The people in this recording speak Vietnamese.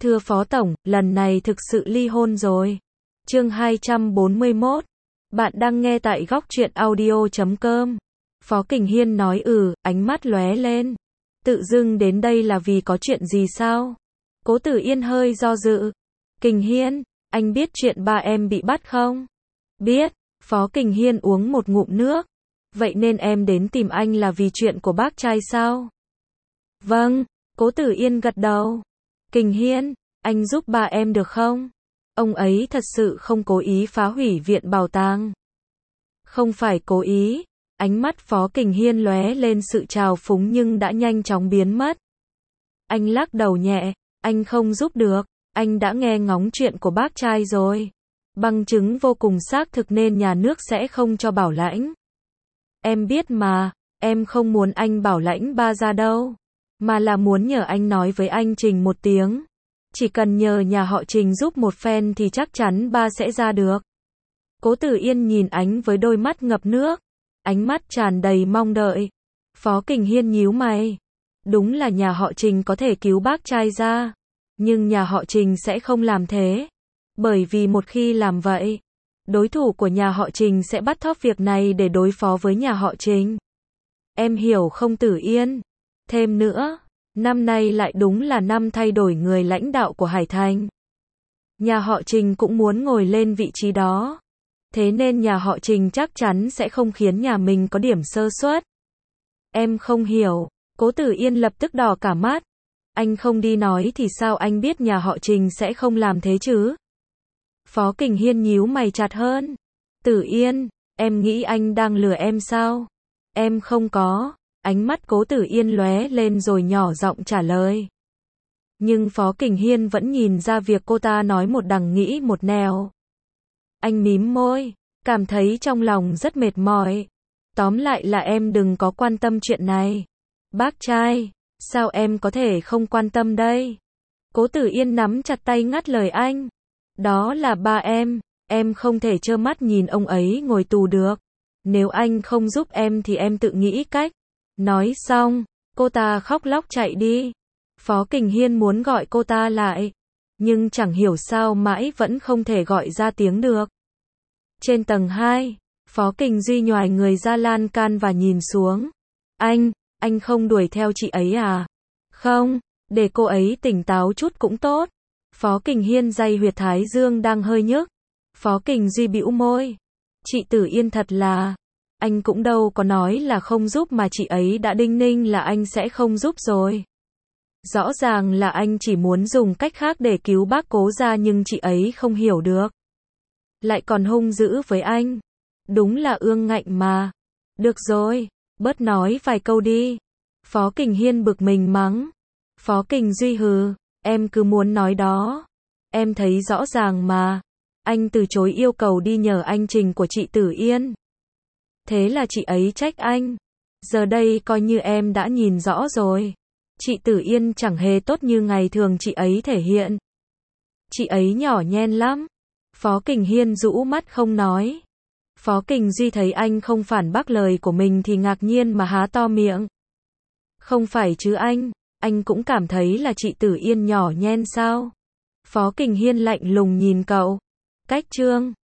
Thưa Phó Tổng, lần này thực sự ly hôn rồi. Chương 241. Bạn đang nghe tại góc truyện audio.com. Phó Kình Hiên nói ánh mắt lóe lên. Tự dưng đến đây là vì có chuyện gì sao? Cố Tử Yên hơi do dự. Kình Hiên, anh biết chuyện ba em bị bắt không? Biết. Phó Kình Hiên uống một ngụm nước. Vậy nên em đến tìm anh là vì chuyện của bác trai sao? Vâng. Cố Tử Yên gật đầu. Kình Hiên, anh giúp ba em được không? Ông ấy thật sự không cố ý phá hủy viện bảo tàng. Không phải cố ý. Ánh mắt Phó Kình Hiên lóe lên sự trào phúng nhưng đã nhanh chóng biến mất. Anh lắc đầu nhẹ, anh không giúp được, anh đã nghe ngóng chuyện của bác trai rồi. Bằng chứng vô cùng xác thực nên nhà nước sẽ không cho bảo lãnh. Em biết mà, em không muốn anh bảo lãnh ba ra đâu, mà là muốn nhờ anh nói với anh Trình một tiếng. Chỉ cần nhờ nhà họ Trình giúp một phen thì chắc chắn ba sẽ ra được. Cố Tử Yên nhìn ánh với đôi mắt ngập nước, ánh mắt tràn đầy mong đợi. Phó Kình Hiên nhíu mày. Đúng là nhà họ Trình có thể cứu bác trai ra, nhưng nhà họ Trình sẽ không làm thế. Bởi vì một khi làm vậy, đối thủ của nhà họ Trình sẽ bắt thóp việc này để đối phó với nhà họ Trình. Em hiểu không Tử Yên? Thêm nữa, năm nay lại đúng là năm thay đổi người lãnh đạo của Hải Thành. Nhà họ Trình cũng muốn ngồi lên vị trí đó. Thế nên nhà họ Trình chắc chắn sẽ không khiến nhà mình có điểm sơ suất. Em không hiểu. Cố Tử Yên lập tức đỏ cả mắt. Anh không đi nói thì sao anh biết nhà họ Trình sẽ không làm thế chứ? Phó Kình Hiên nhíu mày chặt hơn. Tử Yên, em nghĩ anh đang lừa em sao? Em không có. Ánh mắt Cố Tử Yên lóe lên rồi nhỏ giọng trả lời. Nhưng Phó Kình Hiên vẫn nhìn ra việc cô ta nói một đằng nghĩ một nẻo. Anh mím môi, cảm thấy trong lòng rất mệt mỏi. Tóm lại là em đừng có quan tâm chuyện này. Bác trai, sao em có thể không quan tâm đây? Cố Tử Yên nắm chặt tay ngắt lời anh. Đó là ba em không thể trơ mắt nhìn ông ấy ngồi tù được. Nếu anh không giúp em thì em tự nghĩ cách. Nói xong, cô ta khóc lóc chạy đi. Phó Kình Hiên muốn gọi cô ta lại, nhưng chẳng hiểu sao mãi vẫn không thể gọi ra tiếng được. Trên tầng 2, Phó Kình Duy nhoài người ra lan can và nhìn xuống. Anh không đuổi theo chị ấy à? Không, để cô ấy tỉnh táo chút cũng tốt. Phó Kình Hiên day huyệt thái dương đang hơi nhức. Phó Kình Duy bĩu môi. Chị Tử Yên thật là, anh cũng đâu có nói là không giúp mà chị ấy đã đinh ninh là anh sẽ không giúp rồi. Rõ ràng là anh chỉ muốn dùng cách khác để cứu bác Cố ra nhưng chị ấy không hiểu được. Lại còn hung dữ với anh. Đúng là ương ngạnh mà. Được rồi, bớt nói vài câu đi. Phó Kình Hiên bực mình mắng. Phó Kình Duy hừ, em cứ muốn nói đó. Em thấy rõ ràng mà. Anh từ chối yêu cầu đi nhờ anh Trình của chị Tử Yên. Thế là chị ấy trách anh. Giờ đây coi như em đã nhìn rõ rồi. Chị Tử Yên chẳng hề tốt như ngày thường chị ấy thể hiện. Chị ấy nhỏ nhen lắm. Phó Kình Hiên rũ mắt không nói. Phó Kình Duy thấy anh không phản bác lời của mình thì ngạc nhiên mà há to miệng. Không phải chứ anh cũng cảm thấy là chị Tử Yên nhỏ nhen sao? Phó Kình Hiên lạnh lùng nhìn cậu. Cách chương